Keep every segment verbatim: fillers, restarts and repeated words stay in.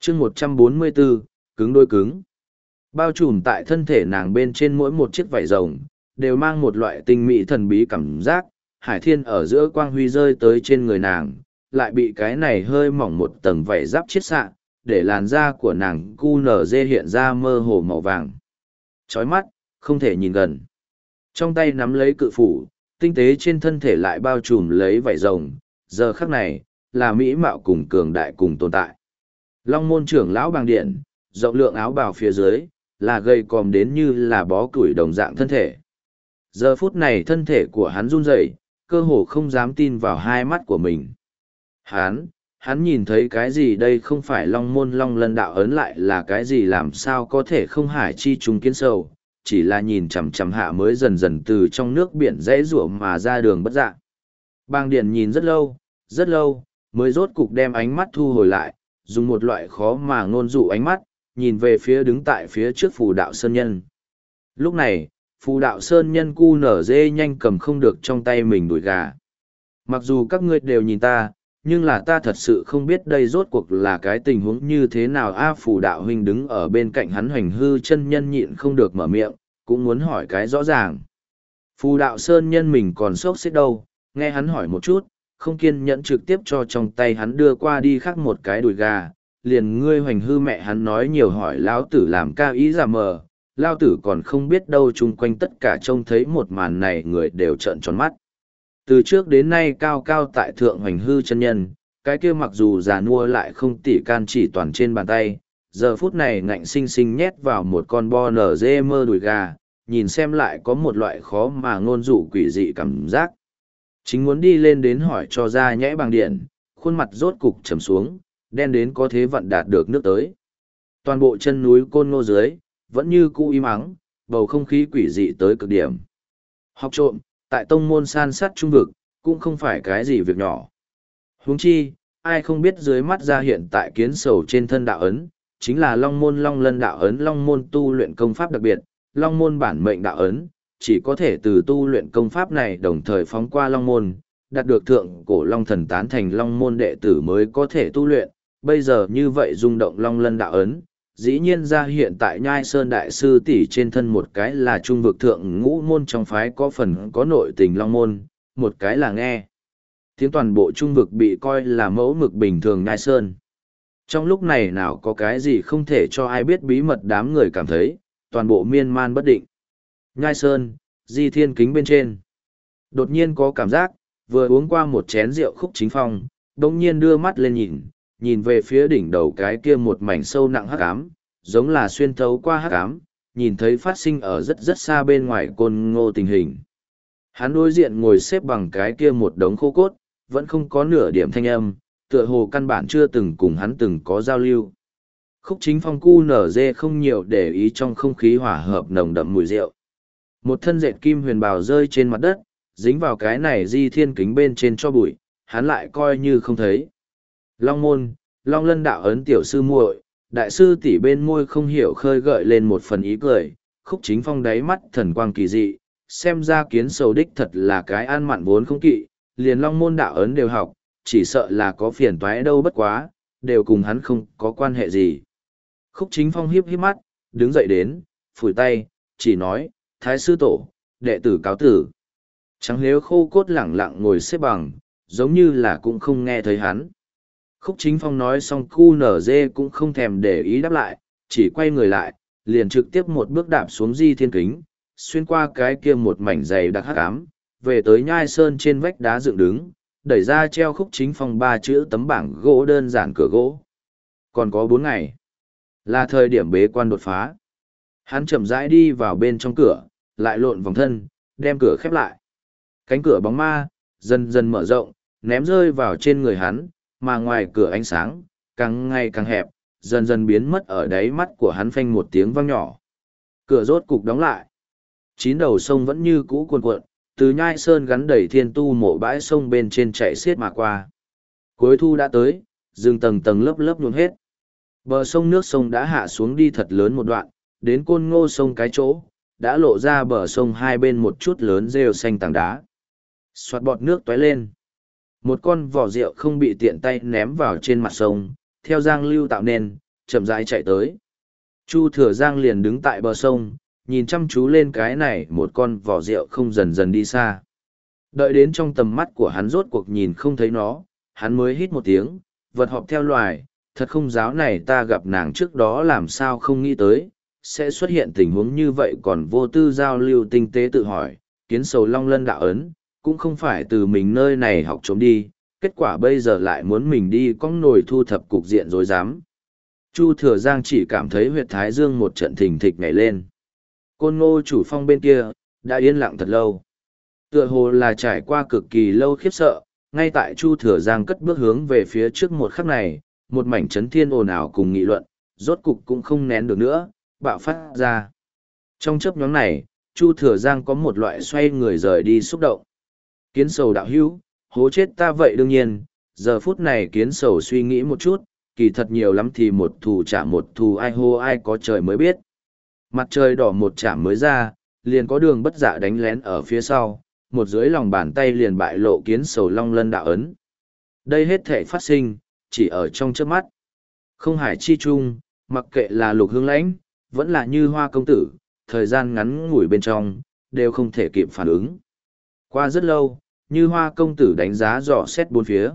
chương một trăm bốn mươi bốn, cứng đôi cứng. Bao trùm tại thân thể nàng bên trên mỗi một chiếc vảy rồng, đều mang một loại tinh mỹ thần bí cảm giác, hải thiên ở giữa quang huy rơi tới trên người nàng, lại bị cái này hơi mỏng một tầng vảy giáp chiết xạ, để làn da của nàng cu nở dê hiện ra mơ hồ màu vàng. Chói mắt, không thể nhìn gần. Trong tay nắm lấy cự phủ, tinh tế trên thân thể lại bao trùm lấy vảy rồng, giờ khắc này, là mỹ mạo cùng cường đại cùng tồn tại. Long môn trưởng lão bàng điện, rộng lượng áo bào phía dưới, là gầy còm đến như là bó củi đồng dạng thân thể. Giờ phút này thân thể của hắn run rẩy, cơ hồ không dám tin vào hai mắt của mình. Hắn, hắn nhìn thấy cái gì đây không phải long môn long lân đạo ấn lại là cái gì làm sao có thể không hải chi trùng kiến sầu, chỉ là nhìn chằm chằm hạ mới dần dần từ trong nước biển rẽ rủa mà ra đường bất dạng. Bàng điện nhìn rất lâu, rất lâu, mới rốt cục đem ánh mắt thu hồi lại, dùng một loại khó mà ngôn dụ ánh mắt, nhìn về phía đứng tại phía trước phù đạo sơn nhân. Lúc này, phù đạo sơn nhân cu nở dê nhanh cầm không được trong tay mình đùi gà. Mặc dù các ngươi đều nhìn ta, nhưng là ta thật sự không biết đây rốt cuộc là cái tình huống như thế nào. A phù đạo huynh đứng ở bên cạnh hắn hoành hư chân nhân nhịn không được mở miệng, cũng muốn hỏi cái rõ ràng. Phù đạo sơn nhân mình còn sốc xếp đâu, nghe hắn hỏi một chút, không kiên nhẫn trực tiếp cho trong tay hắn đưa qua đi khác một cái đùi gà, liền ngươi hoành hư mẹ hắn nói nhiều hỏi lão tử làm ca ý giả mờ, lao tử còn không biết đâu chung quanh tất cả trông thấy một màn này người đều trợn tròn mắt. Từ trước đến nay cao cao tại thượng hoành hư chân nhân, cái kia mặc dù già nua lại không tỉ can chỉ toàn trên bàn tay, giờ phút này ngạnh sinh sinh nhét vào một con bo nở dê mơ đùi gà, nhìn xem lại có một loại khó mà ngôn dụ quỷ dị cảm giác. Chính muốn đi lên đến hỏi cho ra nhẽ bằng điện, khuôn mặt rốt cục trầm xuống, đen đến có thế vận đạt được nước tới. Toàn bộ chân núi Côn Ngô dưới, vẫn như cũ im ắng, bầu không khí quỷ dị tới cực điểm. Học trộm, tại tông môn san sát trung vực, cũng không phải cái gì việc nhỏ. Huống chi, ai không biết dưới mắt ra hiện tại kiến sầu trên thân đạo ấn, chính là long môn long lân đạo ấn, long môn tu luyện công pháp đặc biệt, long môn bản mệnh đạo ấn, chỉ có thể từ tu luyện công pháp này đồng thời phóng qua long môn, đạt được thượng cổ long thần tán thành long môn đệ tử mới có thể tu luyện. Bây giờ như vậy rung động long lân đạo ấn, dĩ nhiên ra hiện tại nhai sơn đại sư tỷ trên thân, một cái là trung vực thượng ngũ môn trong phái có phần có nội tình long môn, một cái là nghe tiếng toàn bộ trung vực bị coi là mẫu mực bình thường nhai sơn. Trong lúc này nào có cái gì không thể cho ai biết bí mật, đám người cảm thấy toàn bộ miên man bất định. Nhai sơn, di thiên kính bên trên, đột nhiên có cảm giác vừa uống qua một chén rượu Khúc Chính Phong đống nhiên đưa mắt lên nhìn, nhìn về phía đỉnh đầu cái kia một mảnh sâu nặng hắc ám, giống là xuyên thấu qua hắc ám, nhìn thấy phát sinh ở rất rất xa bên ngoài Côn Ngô tình hình. Hắn đối diện ngồi xếp bằng cái kia một đống khô cốt, vẫn không có nửa điểm thanh âm, tựa hồ căn bản chưa từng cùng hắn từng có giao lưu. Khúc Chính Phong cu nở dê không nhiều để ý trong không khí hòa hợp nồng đậm mùi rượu. Một thân dệt kim huyền bào rơi trên mặt đất, dính vào cái này di thiên kính bên trên cho bụi, hắn lại coi như không thấy. Long môn, long lân đạo ấn tiểu sư muội, đại sư tỷ bên môi không hiểu khơi gợi lên một phần ý cười. Khúc Chính Phong đáy mắt thần quang kỳ dị, xem ra kiến sầu đích thật là cái ăn mặn vốn không kỵ, liền long môn đạo ấn đều học, chỉ sợ là có phiền toái đâu bất quá, đều cùng hắn không có quan hệ gì. Khúc Chính Phong hiếp hiếp mắt, đứng dậy đến, phủi tay, chỉ nói, thái sư tổ, đệ tử cáo tử. Trắng lếu khô cốt lẳng lặng ngồi xếp bằng, giống như là cũng không nghe thấy hắn. Khúc Chính Phong nói xong cu nở dê cũng không thèm để ý đáp lại, chỉ quay người lại, liền trực tiếp một bước đạp xuống di thiên kính, xuyên qua cái kia một mảnh dày đặc hắc ám, về tới nhai sơn trên vách đá dựng đứng, đẩy ra treo Khúc Chính Phong ba chữ tấm bảng gỗ đơn giản cửa gỗ. Còn có bốn ngày, là thời điểm bế quan đột phá. Hắn chậm rãi đi vào bên trong cửa, lại lộn vòng thân, đem cửa khép lại. Cánh cửa bóng ma, dần dần mở rộng, ném rơi vào trên người hắn, mà ngoài cửa ánh sáng, càng ngày càng hẹp, dần dần biến mất ở đáy mắt của hắn, phanh một tiếng vang nhỏ. Cửa rốt cục đóng lại. Chín đầu sông vẫn như cũ cuồn cuộn, từ nhai sơn gắn đầy thiên tu mộ bãi sông bên trên chạy xiết mà qua. Cuối thu đã tới, rừng tầng tầng lớp lớp nhuộm hết. Bờ sông nước sông đã hạ xuống đi thật lớn một đoạn, đến Côn Ngô sông cái chỗ, đã lộ ra bờ sông hai bên một chút lớn rêu xanh tảng đá. Xoạt bọt nước tóe lên. Một con vỏ rượu không bị tiện tay ném vào trên mặt sông, theo giang lưu tạo nên, chậm rãi chạy tới. Chu Thừa Giang liền đứng tại bờ sông, nhìn chăm chú lên cái này một con vỏ rượu không dần dần đi xa. Đợi đến trong tầm mắt của hắn rốt cuộc nhìn không thấy nó, hắn mới hít một tiếng, vật họp theo loài, thật không giáo này ta gặp nàng trước đó làm sao không nghĩ tới, sẽ xuất hiện tình huống như vậy còn vô tư giao lưu tinh tế tự hỏi, kiến sầu long lân đạo ấn, cũng không phải từ mình nơi này học trốn đi, kết quả bây giờ lại muốn mình đi cong nồi thu thập cục diện rối rắm. Chu Thừa Giang chỉ cảm thấy huyệt thái dương một trận thình thịch nhảy lên. Côn Ngô chủ phong bên kia, đã yên lặng thật lâu. Tựa hồ là trải qua cực kỳ lâu khiếp sợ, ngay tại Chu Thừa Giang cất bước hướng về phía trước một khắc này, một mảnh chấn thiên ồn ào cùng nghị luận, rốt cục cũng không nén được nữa, bạo phát ra. Trong chớp nhoáng này, Chu Thừa Giang có một loại xoay người rời đi xúc động. Kiến sầu đạo hữu, hố chết ta vậy đương nhiên, giờ phút này kiến sầu suy nghĩ một chút, kỳ thật nhiều lắm thì một thù trả một thù ai hô ai có trời mới biết. Mặt trời đỏ một chạm mới ra, liền có đường bất dạ đánh lén ở phía sau, một dưới lòng bàn tay liền bại lộ kiến sầu long lân đạo ấn. Đây hết thể phát sinh, chỉ ở trong chớp mắt. Không hải chi chung, mặc kệ là lục hương lãnh, vẫn là như hoa công tử, thời gian ngắn ngủi bên trong, đều không thể kịp phản ứng. Qua rất lâu, như hoa công tử đánh giá dò xét bốn phía.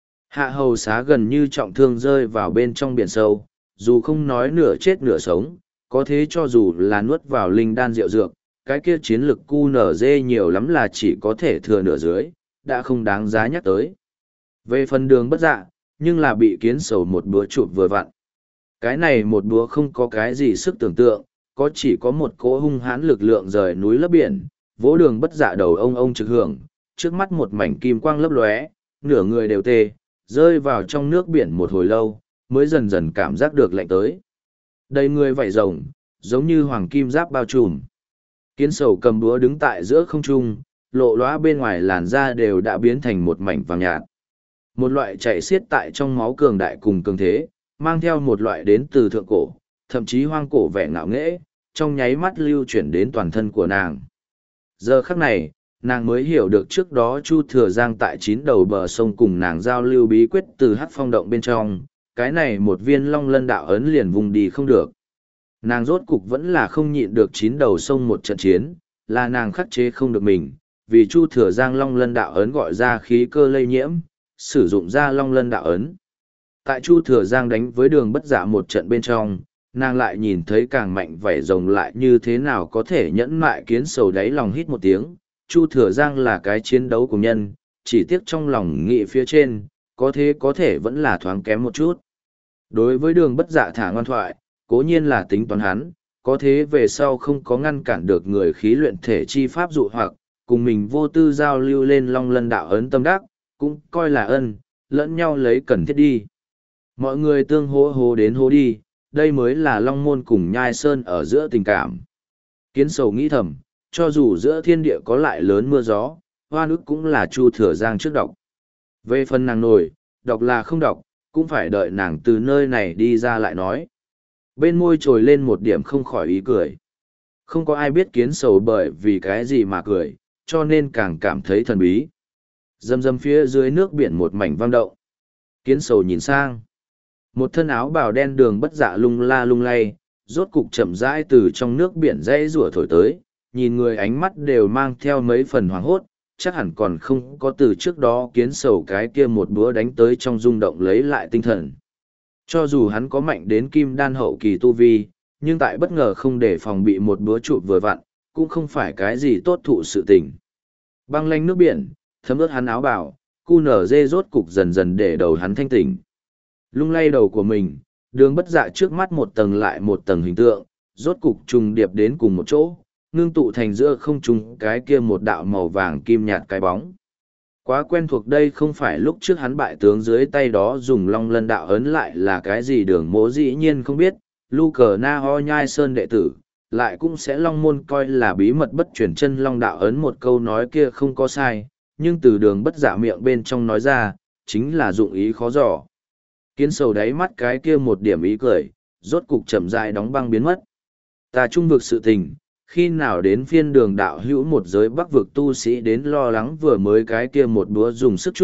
Hạ hầu xá gần như trọng thương rơi vào bên trong biển sâu, dù không nói nửa chết nửa sống, có thế cho dù là nuốt vào linh đan rượu dược, cái kia chiến lực cu nở dê nhiều lắm là chỉ có thể thừa nửa dưới, đã không đáng giá nhắc tới. Về phần đường bất dạ, nhưng là bị kiến sầu một búa chụp vừa vặn. Cái này một búa không có cái gì sức tưởng tượng, có chỉ có một cỗ hung hãn lực lượng rời núi lấp biển, vỗ đường bất dạ đầu ông ông trực hưởng, trước mắt một mảnh kim quang lấp lóe, nửa người đều tê, rơi vào trong nước biển một hồi lâu, mới dần dần cảm giác được lạnh tới. Đầy người vảy rồng, giống như hoàng kim giáp bao trùm. Kiến sầu cầm búa đứng tại giữa không trung, lộ lóa bên ngoài làn da đều đã biến thành một mảnh vàng nhạt. Một loại chạy xiết tại trong máu cường đại cùng cường thế, mang theo một loại đến từ thượng cổ, thậm chí hoang cổ vẻ ngạo nghễ, trong nháy mắt lưu chuyển đến toàn thân của nàng. Giờ khắc này, nàng mới hiểu được trước đó Chu Thừa Giang tại chín đầu bờ sông cùng nàng giao lưu bí quyết từ Hắc Phong động bên trong, cái này một viên long lân đạo ấn liền vùng đi không được. Nàng rốt cục vẫn là không nhịn được chín đầu sông một trận chiến, là nàng khắc chế không được mình, vì Chu Thừa Giang long lân đạo ấn gọi ra khí cơ lây nhiễm, sử dụng ra long lân đạo ấn. Tại Chu Thừa Giang đánh với đường bất dạ một trận bên trong, nàng lại nhìn thấy càng mạnh vảy rồng lại như thế nào có thể nhẫn mại kiến sầu đáy lòng hít một tiếng. Chu Thừa Giang là cái chiến đấu của nhân, chỉ tiếc trong lòng nghị phía trên, có thế có thể vẫn là thoáng kém một chút. Đối với đường bất dạ thả ngoan thoại, cố nhiên là tính toán hắn, có thế về sau không có ngăn cản được người khí luyện thể chi pháp dụ hoặc, cùng mình vô tư giao lưu lên long lân đạo ấn tâm đắc, cũng coi là ân, lẫn nhau lấy cần thiết đi. Mọi người tương hô hô đến hô đi, đây mới là long môn cùng nhai sơn ở giữa tình cảm. Kiến sầu nghĩ thầm, cho dù giữa thiên địa có lại lớn mưa gió, hoan ức cũng là Chu Thừa Giang trước đọc. Về phần nàng nổi, đọc là không đọc, cũng phải đợi nàng từ nơi này đi ra lại nói. Bên môi trồi lên một điểm không khỏi ý cười. Không có ai biết kiến sầu bởi vì cái gì mà cười, cho nên càng cảm thấy thần bí. Dầm dầm phía dưới nước biển một mảnh vang động. Kiến sầu nhìn sang. Một thân áo bào đen đường bất dạ lung la lung lay, rốt cục chậm rãi từ trong nước biển dãy rủa thổi tới, nhìn người ánh mắt đều mang theo mấy phần hoảng hốt, chắc hẳn còn không có từ trước đó kiến sầu cái kia một búa đánh tới trong rung động lấy lại tinh thần. Cho dù hắn có mạnh đến kim đan hậu kỳ tu vi, nhưng tại bất ngờ không để phòng bị một búa trụ vừa vặn, cũng không phải cái gì tốt thụ sự tình. Băng lanh nước biển, thấm ướt hắn áo bào, cu nở dê rốt cục dần dần để đầu hắn thanh tỉnh. Lung lay đầu của mình, đường bất dạ trước mắt một tầng lại một tầng hình tượng, rốt cục trùng điệp đến cùng một chỗ, ngưng tụ thành giữa không trung cái kia một đạo màu vàng kim nhạt cái bóng. Quá quen thuộc đây không phải lúc trước hắn bại tướng dưới tay đó dùng long lân đạo ấn lại là cái gì đường mố dĩ nhiên không biết, lu cờ na ho nhai sơn đệ tử, lại cũng sẽ long môn coi là bí mật bất chuyển chân long đạo ấn một câu nói kia không có sai, nhưng từ đường bất dạ miệng bên trong nói ra, chính là dụng ý khó dò. Kiến sầu đáy mắt cái kia một điểm ý cười, rốt cục chậm rãi đóng băng biến mất. Ta trung vực sự tình, khi nào đến phiên đường đạo hữu một giới bắc vực tu sĩ đến lo lắng vừa mới cái kia một búa dùng sức chút,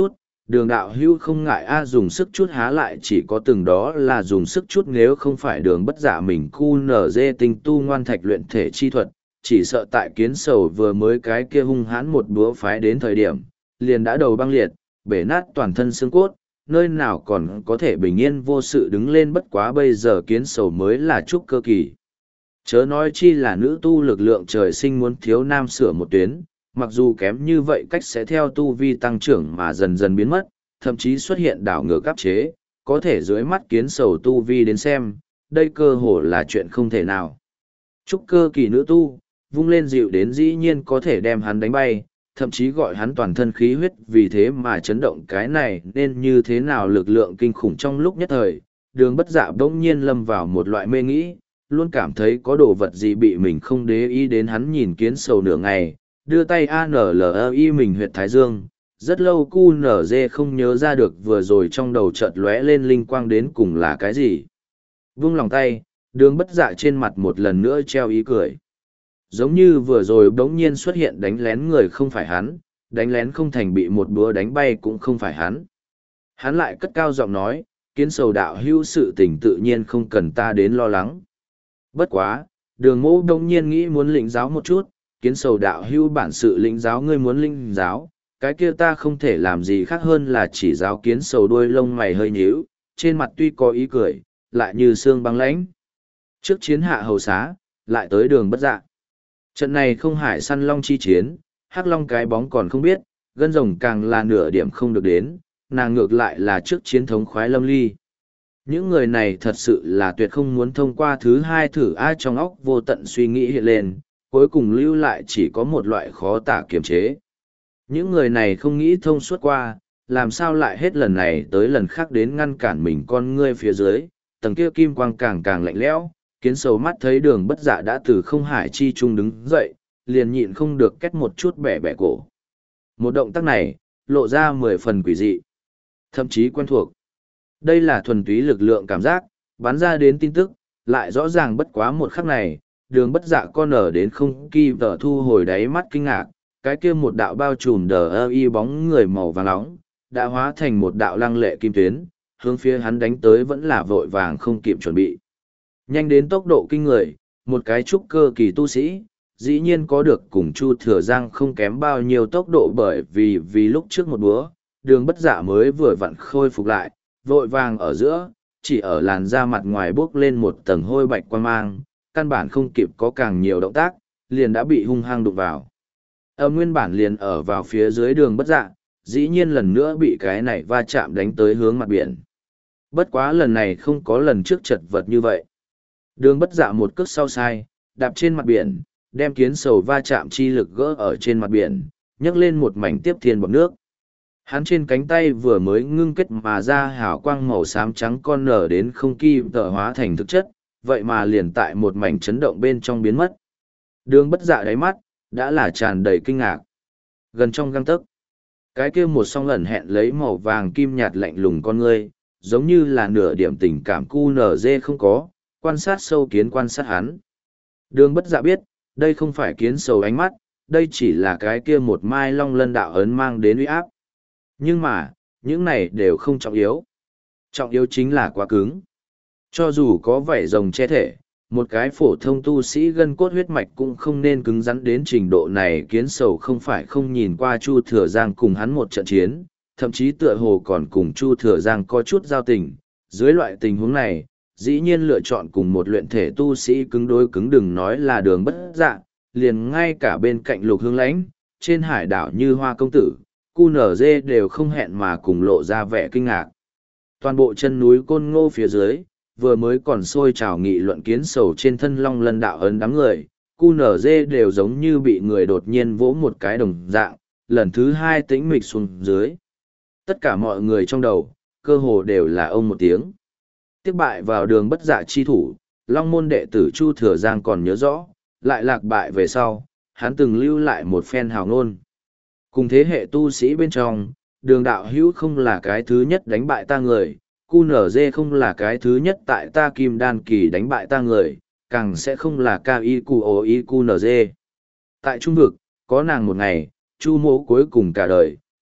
đường đạo hữu không ngại a dùng sức chút há lại chỉ có từng đó là dùng sức chút nếu không phải đường bất giả mình cu nở dê tinh tu ngoan thạch luyện thể chi thuật, chỉ sợ tại kiến sầu vừa mới cái kia hung hãn một búa phái đến thời điểm, liền đã đầu băng liệt, bể nát toàn thân xương cốt, nơi nào còn có thể bình yên vô sự đứng lên bất quá bây giờ kiến sầu mới là trúc cơ kỳ. Chớ nói chi là nữ tu lực lượng trời sinh muốn thiếu nam sửa một tuyến, mặc dù kém như vậy cách sẽ theo tu vi tăng trưởng mà dần dần biến mất, thậm chí xuất hiện đảo ngược áp chế, có thể dưới mắt kiến sầu tu vi đến xem, đây cơ hồ là chuyện không thể nào. Trúc cơ kỳ nữ tu, vung lên dịu đến dĩ nhiên có thể đem hắn đánh bay, thậm chí gọi hắn toàn thân khí huyết vì thế mà chấn động cái này nên như thế nào lực lượng kinh khủng trong lúc nhất thời, đường bất dạ bỗng nhiên lâm vào một loại mê nghĩ, luôn cảm thấy có đồ vật gì bị mình không để ý đến hắn nhìn kiến sầu nửa ngày, đưa tay a n l i mình huyệt thái dương, rất lâu cu nở dê không nhớ ra được vừa rồi trong đầu chợt lóe lên linh quang đến cùng là cái gì. Vung lòng tay, đường bất dạ trên mặt một lần nữa treo ý cười. Giống như vừa rồi bỗng nhiên xuất hiện đánh lén người không phải hắn, đánh lén không thành bị một búa đánh bay cũng không phải hắn. Hắn lại cất cao giọng nói, kiến sầu đạo hữu sự tình tự nhiên không cần ta đến lo lắng. Bất quá, đường mẫu đông nhiên nghĩ muốn lĩnh giáo một chút, kiến sầu đạo hữu bản sự lĩnh giáo ngươi muốn lĩnh giáo, cái kia ta không thể làm gì khác hơn là chỉ giáo kiến sầu đuôi lông mày hơi nhíu, trên mặt tuy có ý cười, lại như xương băng lãnh. Trước chiến hạ hầu xá, lại tới đường bất dạ. Trận này không hải săn long chi chiến, hắc long cái bóng còn không biết, gân rồng càng là nửa điểm không được đến, nàng ngược lại là trước chiến thống khoái lâm ly. Những người này thật sự là tuyệt không muốn thông qua thứ hai thử ai trong óc vô tận suy nghĩ hiện lên, cuối cùng lưu lại chỉ có một loại khó tả kiềm chế. Những người này không nghĩ thông suốt qua, làm sao lại hết lần này tới lần khác đến ngăn cản mình con ngươi phía dưới, tầng kia kim quang càng càng lạnh lẽo, kiến sầu mắt thấy đường bất dạ đã từ không hải chi trung đứng dậy, liền nhịn không được két một chút bẻ bẻ cổ. Một động tác này, lộ ra mười phần quỷ dị, thậm chí quen thuộc. Đây là thuần túy lực lượng cảm giác, bắn ra đến tin tức, lại rõ ràng bất quá một khắc này, đường bất dạ con ở đến không kỳ vợ thu hồi đáy mắt kinh ngạc, cái kia một đạo bao trùm đờ ơ y bóng người màu vàng nóng, đã hóa thành một đạo lăng lệ kim tuyến, hướng phía hắn đánh tới vẫn là vội vàng không kịp chuẩn bị. Nhanh đến tốc độ kinh người, một cái trúc cơ kỳ tu sĩ, dĩ nhiên có được cùng Chu Thừa Giang không kém bao nhiêu tốc độ bởi vì vì lúc trước một búa, đường bất dạ mới vừa vặn khôi phục lại, vội vàng ở giữa, chỉ ở làn da mặt ngoài bốc lên một tầng hôi bạch quan mang, căn bản không kịp có càng nhiều động tác, liền đã bị hung hăng đụng vào. Âm nguyên bản liền ở vào phía dưới đường bất dạ, dĩ nhiên lần nữa bị cái này va chạm đánh tới hướng mặt biển. Bất quá lần này không có lần trước chật vật như vậy. Đường bất dạ một cước sau sai, đạp trên mặt biển, đem kiến sầu va chạm chi lực gỡ ở trên mặt biển, nhấc lên một mảnh tiếp thiên bọt nước. Hắn trên cánh tay vừa mới ngưng kết mà ra hào quang màu xám trắng con nở đến không kỳ tờ hóa thành thực chất, vậy mà liền tại một mảnh chấn động bên trong biến mất. Đường bất dạ đáy mắt, đã là tràn đầy kinh ngạc. Gần trong găng tấc, cái kia một song ẩn hẹn lấy màu vàng kim nhạt lạnh lùng con ngươi, giống như là nửa điểm tình cảm cu nở dê không có, quan sát sâu kiến quan sát hắn. Đường bất dạ biết, đây không phải kiến sầu ánh mắt, đây chỉ là cái kia một mai long lân đạo ấn mang đến uy áp. Nhưng mà, những này đều không trọng yếu. Trọng yếu chính là quá cứng. Cho dù có vảy rồng che thể, một cái phổ thông tu sĩ gân cốt huyết mạch cũng không nên cứng rắn đến trình độ này. Kiến sầu không phải không nhìn qua Chu Thừa Giang cùng hắn một trận chiến, thậm chí tựa hồ còn cùng Chu Thừa Giang có chút giao tình. Dưới loại tình huống này, dĩ nhiên lựa chọn cùng một luyện thể tu sĩ cứng đối cứng đừng nói là đường bất dạ, liền ngay cả bên cạnh Lục Hương Lãnh, trên hải đảo như Hoa Công Tử, cu nở dê đều không hẹn mà cùng lộ ra vẻ kinh ngạc. Toàn bộ chân núi Côn Ngô phía dưới, vừa mới còn sôi trào nghị luận kiến sầu trên thân long lân đạo ấn đám người, cu nở dê đều giống như bị người đột nhiên vỗ một cái đồng dạng, lần thứ hai tĩnh mịch xuống dưới. Tất cả mọi người trong đầu, cơ hồ đều là ông một tiếng. Tiếc bại vào đường bất dạ chi thủ, long môn đệ tử Chu Thừa Giang còn nhớ rõ, lại lạc bại về sau, hắn từng lưu lại một phen hào ngôn. Cùng thế hệ tu sĩ bên trong, đường đạo hữu không là cái thứ nhất đánh bại ta người, cu nở dê không là cái thứ nhất tại ta kim đan kỳ đánh bại ta người, càng sẽ không là ca y cu ô y cu nở dê. Tại trung vực, có nàng một ngày, chu mỗ cuối cùng cả đời,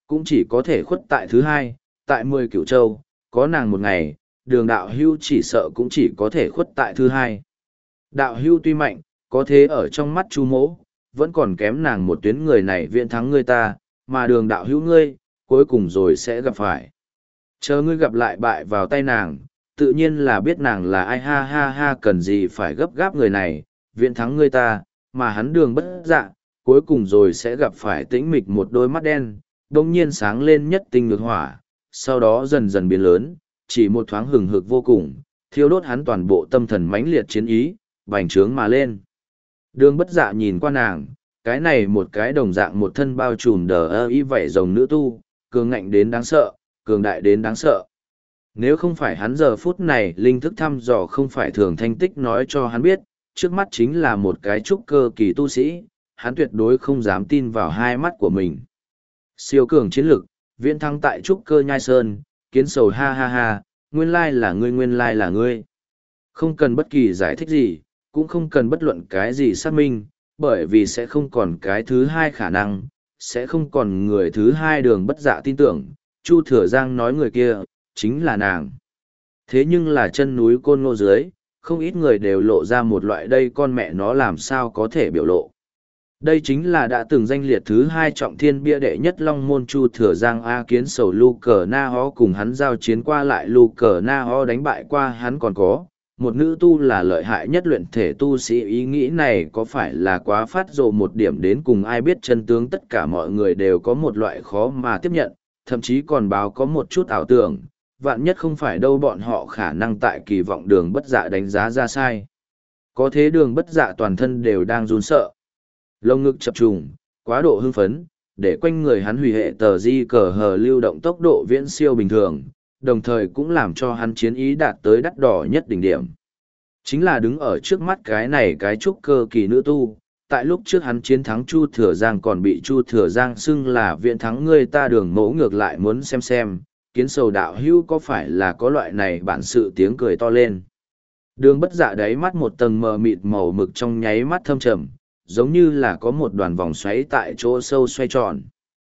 cũng chỉ có thể khuất tại thứ hai, tại mười cửu châu, có nàng một ngày, đường đạo hưu chỉ sợ cũng chỉ có thể khuất tại thứ hai. Đạo hưu tuy mạnh, có thế ở trong mắt Chu Mỗ, vẫn còn kém nàng một tuyến, người này viễn thắng ngươi ta, mà đường đạo hữu ngươi, cuối cùng rồi sẽ gặp phải. Chờ ngươi gặp lại bại vào tay nàng, tự nhiên là biết nàng là ai, ha ha ha, cần gì phải gấp gáp người này, viễn thắng ngươi ta, mà hắn đường bất dạ, cuối cùng rồi sẽ gặp phải tĩnh mịch một đôi mắt đen, đông nhiên sáng lên nhất tinh ngược hỏa, sau đó dần dần biến lớn, chỉ một thoáng hừng hực vô cùng, thiêu đốt hắn toàn bộ tâm thần mãnh liệt chiến ý, bành trướng mà lên. Đường bất dạ nhìn qua nàng, cái này một cái đồng dạng một thân bao trùm đờ ơ y vảy rồng nữ tu, cường ngạnh đến đáng sợ, cường đại đến đáng sợ. Nếu không phải hắn giờ phút này linh thức thăm dò không phải thường thanh tích nói cho hắn biết, trước mắt chính là một cái trúc cơ kỳ tu sĩ, hắn tuyệt đối không dám tin vào hai mắt của mình. Siêu cường chiến lực, viễn thắng tại trúc cơ nhai sơn, kiến sầu ha ha ha, nguyên lai là ngươi, nguyên lai là ngươi. Không cần bất kỳ giải thích gì, cũng không cần bất luận cái gì xác minh, bởi vì sẽ không còn cái thứ hai khả năng, sẽ không còn người thứ hai đường bất dạ tin tưởng, Chu Thừa Giang nói người kia, chính là nàng. Thế nhưng là chân núi Côn Ngô dưới, không ít người đều lộ ra một loại đây con mẹ nó làm sao có thể biểu lộ. Đây chính là đã từng danh liệt thứ hai trọng thiên bia đệ nhất long môn Chu Thừa Giang A Kiến Sầu Lu Cờ Na Ho cùng hắn giao chiến qua lại Lu Cờ Na Ho đánh bại qua hắn còn có. Một nữ tu là lợi hại nhất luyện thể tu sĩ, ý nghĩ này có phải là quá phát rồ một điểm đến cùng ai biết chân tướng, tất cả mọi người đều có một loại khó mà tiếp nhận, thậm chí còn báo có một chút ảo tưởng, vạn nhất không phải đâu bọn họ khả năng tại kỳ vọng đường bất dạ đánh giá ra sai. Có thế đường bất dạ toàn thân đều đang run sợ. Lông ngực chập trùng, quá độ hưng phấn, để quanh người hắn hủy hệ tờ di cờ hờ lưu động tốc độ viễn siêu bình thường, đồng thời cũng làm cho hắn chiến ý đạt tới đắt đỏ nhất đỉnh điểm. Chính là đứng ở trước mắt cái này cái trúc cơ kỳ nữ tu, tại lúc trước hắn chiến thắng Chu Thừa Giang còn bị Chu Thừa Giang xưng là viện thắng người ta, đường mẫu ngược lại muốn xem xem, Kiến Sầu đạo hữu có phải là có loại này bản sự, tiếng cười to lên. Đường bất dạ đáy mắt một tầng mờ mịt màu mực trong nháy mắt thâm trầm, giống như là có một đoàn vòng xoáy tại chỗ sâu xoay tròn.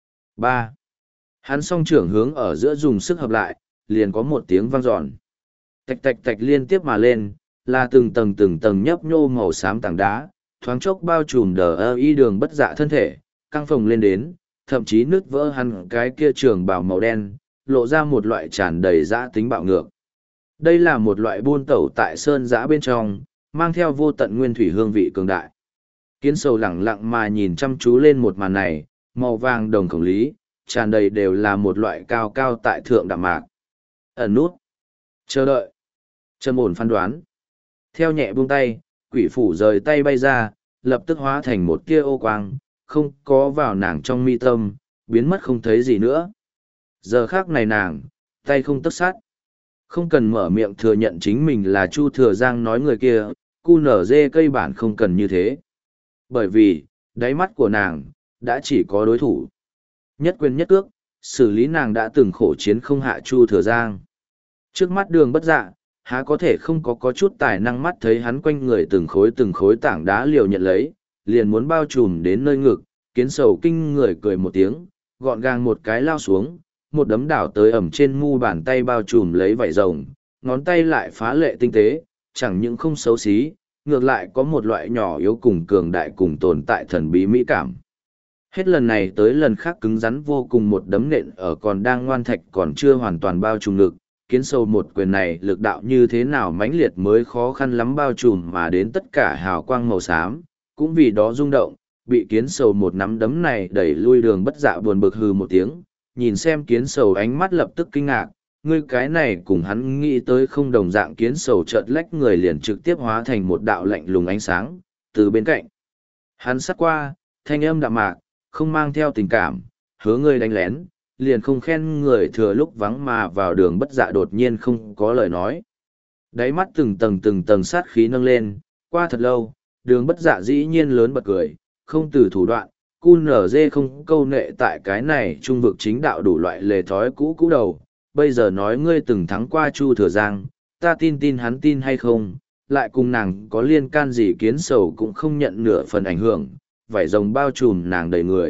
ba. Hắn song trưởng hướng ở giữa dùng sức hợp lại, liền có một tiếng vang dọn. Tạch tạch tạch liên tiếp mà lên, là từng tầng từng tầng nhấp nhô màu xám tảng đá, thoáng chốc bao trùm đờ ơ y đường bất dạ thân thể, căng phồng lên đến, thậm chí nứt vỡ hẳn cái kia trường bào màu đen, lộ ra một loại tràn đầy dã tính bạo ngược. Đây là một loại buôn tẩu tại sơn dã bên trong, mang theo vô tận nguyên thủy hương vị cường đại. Kiến Sầu lẳng lặng mà nhìn chăm chú lên một màn này, màu vàng đồng khổng lý, tràn đầy đều là một loại cao cao tại thượng đạm mạc. Ẩn nút, chờ đợi, trầm ổn phán đoán. Theo nhẹ buông tay, quỷ phủ rời tay bay ra, lập tức hóa thành một tia ô quang, không có vào nàng trong mi tâm, biến mất không thấy gì nữa. Giờ khác này nàng, tay không tấc sát. Không cần mở miệng thừa nhận chính mình là Chu Thừa Giang nói người kia, cu nở dê cây bản không cần như thế. Bởi vì, đáy mắt của nàng, đã chỉ có đối thủ. Nhất quyền nhất cước, xử lý nàng đã từng khổ chiến không hạ Chu Thừa Giang. Trước mắt đường bất dạ, há có thể không có có chút tài năng, mắt thấy hắn quanh người từng khối từng khối tảng đá liều nhận lấy, liền muốn bao trùm đến nơi ngực, Kiến Sầu kinh người cười một tiếng, gọn gàng một cái lao xuống, một đấm đảo tới ẩm trên mu bàn tay bao trùm lấy vảy rồng, ngón tay lại phá lệ tinh tế, chẳng những không xấu xí, ngược lại có một loại nhỏ yếu cùng cường đại cùng tồn tại thần bí mỹ cảm. Hết lần này tới lần khác cứng rắn vô cùng, một đấm nện ở còn đang ngoan thạch còn chưa hoàn toàn bao trùm ngực. Kiến Sầu một quyền này lực đạo như thế nào mãnh liệt mới khó khăn lắm bao trùm mà đến tất cả hào quang màu xám, cũng vì đó rung động, bị Kiến Sầu một nắm đấm này đẩy lui. Đường bất dạ buồn bực hừ một tiếng, nhìn xem Kiến Sầu ánh mắt lập tức kinh ngạc, ngươi cái này cùng hắn nghĩ tới không đồng dạng. Kiến Sầu chợt lách người liền trực tiếp hóa thành một đạo lạnh lùng ánh sáng, từ bên cạnh. Hắn sát qua, thanh âm đạm mạc, không mang theo tình cảm, hứa ngươi đánh lén, liền không khen người thừa lúc vắng mà vào. Đường bất dạ đột nhiên không có lời nói. Đáy mắt từng tầng từng tầng sát khí nâng lên, qua thật lâu, đường bất dạ dĩ nhiên lớn bật cười, không từ thủ đoạn, cu nở dê không câu nệ tại cái này trung vực chính đạo đủ loại lề thói cũ cũ đầu. Bây giờ nói ngươi từng thắng qua Chu Thừa Giang, ta tin tin hắn tin hay không, lại cùng nàng có liên can gì? Kiến Sầu cũng không nhận nửa phần ảnh hưởng, vảy rồng bao trùm nàng đầy người,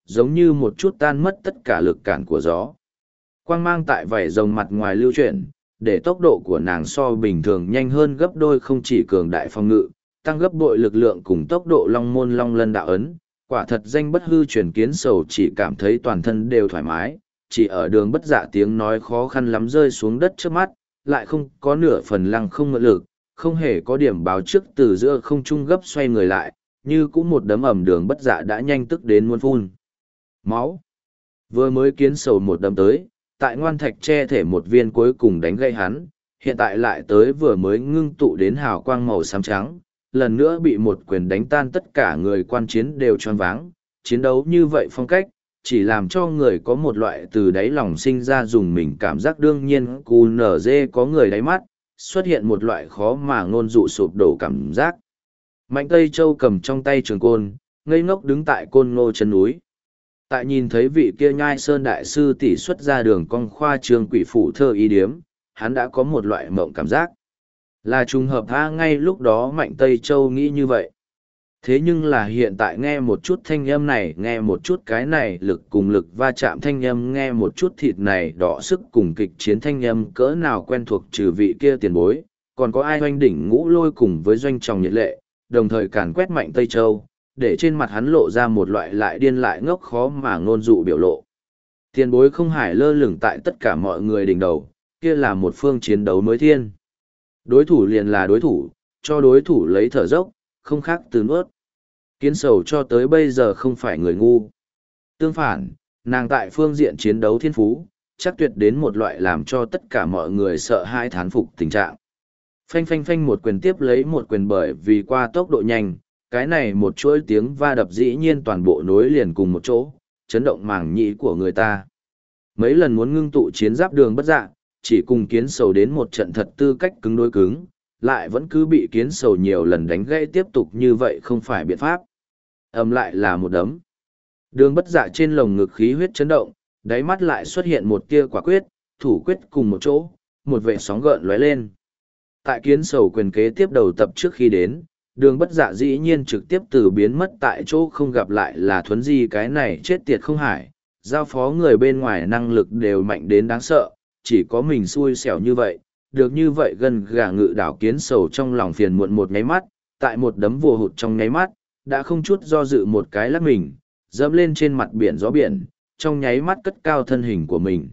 giống như một chút tan mất tất cả lực cản của gió. Quang mang tại vảy rồng mặt ngoài lưu chuyển, để tốc độ của nàng so bình thường nhanh hơn gấp đôi, không chỉ cường đại phòng ngự, tăng gấp bội lực lượng cùng tốc độ long môn long lân đạo ấn. Quả thật danh bất hư truyền, Kiến Sầu chỉ cảm thấy toàn thân đều thoải mái, chỉ ở đường bất dạ tiếng nói khó khăn lắm rơi xuống đất trước mắt, lại không có nửa phần lăng không ngự lực, không hề có điểm báo trước từ giữa không trung gấp xoay người lại, như cũng một đấm ẩm. Đường bất dạ đã nhanh tức đến muốn phun máu. Vừa mới Kiến Sầu một đấm tới, tại ngoan thạch che thể một viên cuối cùng đánh gây hắn, hiện tại lại tới vừa mới ngưng tụ đến hào quang màu xám trắng, lần nữa bị một quyền đánh tan. Tất cả người quan chiến đều choáng váng, chiến đấu như vậy phong cách, chỉ làm cho người có một loại từ đáy lòng sinh ra dùng mình cảm giác. Đương nhiên cù nở dê có người đáy mắt, xuất hiện một loại khó mà ngôn dụ sụp đổ cảm giác. Mạnh Tây Châu cầm trong tay trường côn, ngây ngốc đứng tại côn ngô chân núi. Tại nhìn thấy vị kia nhai sơn đại sư tỷ xuất ra đường cong khoa trương quỷ phủ thơ ý điếm, hắn đã có một loại mộng cảm giác. Là trùng hợp tha, ngay lúc đó Mạnh Tây Châu nghĩ như vậy. Thế nhưng là hiện tại nghe một chút thanh âm này, nghe một chút cái này lực cùng lực va chạm thanh âm, nghe một chút thịt này đỏ sức cùng kịch chiến thanh âm, cỡ nào quen thuộc trừ vị kia tiền bối, còn có ai oanh đỉnh ngũ lôi cùng với doanh tròng nhiệt lệ, đồng thời càn quét Mạnh Tây Châu, để trên mặt hắn lộ ra một loại lại điên lại ngốc khó mà ngôn dụ biểu lộ. Tiền bối không hải lơ lửng tại tất cả mọi người đỉnh đầu, kia là một phương chiến đấu mới thiên. Đối thủ liền là đối thủ, cho đối thủ lấy thở dốc, không khác từ nuốt. Kiến Sầu cho tới bây giờ không phải người ngu. Tương phản, nàng tại phương diện chiến đấu thiên phú, chắc tuyệt đến một loại làm cho tất cả mọi người sợ hãi thán phục tình trạng. Phanh phanh phanh, một quyền tiếp lấy một quyền, bởi vì qua tốc độ nhanh, cái này một chuỗi tiếng va đập dĩ nhiên toàn bộ nối liền cùng một chỗ, chấn động màng nhĩ của người ta. Mấy lần muốn ngưng tụ chiến giáp Đường bất dạ, chỉ cùng Kiến Sầu đến một trận thật tư cách cứng đối cứng, lại vẫn cứ bị Kiến Sầu nhiều lần đánh gãy. Tiếp tục như vậy không phải biện pháp. Ầm lại là một đấm. Đường bất dạ trên lồng ngực khí huyết chấn động, đáy mắt lại xuất hiện một tia quả quyết, thủ quyết cùng một chỗ, một vệ sóng gợn lóe lên. Tại Kiến Sầu quyền kế tiếp đầu tập trước khi đến, Đường bất dạ dĩ nhiên trực tiếp từ biến mất tại chỗ không gặp lại là thuấn di. Cái này chết tiệt không hải, giao phó người bên ngoài năng lực đều mạnh đến đáng sợ, chỉ có mình xui xẻo như vậy, được như vậy gần gà ngự đảo. Kiến Sầu trong lòng phiền muộn một nháy mắt, tại một đấm vồ hụt trong nháy mắt, đã không chút do dự một cái lắc mình, dẫm lên trên mặt biển gió biển, trong nháy mắt cất cao thân hình của mình.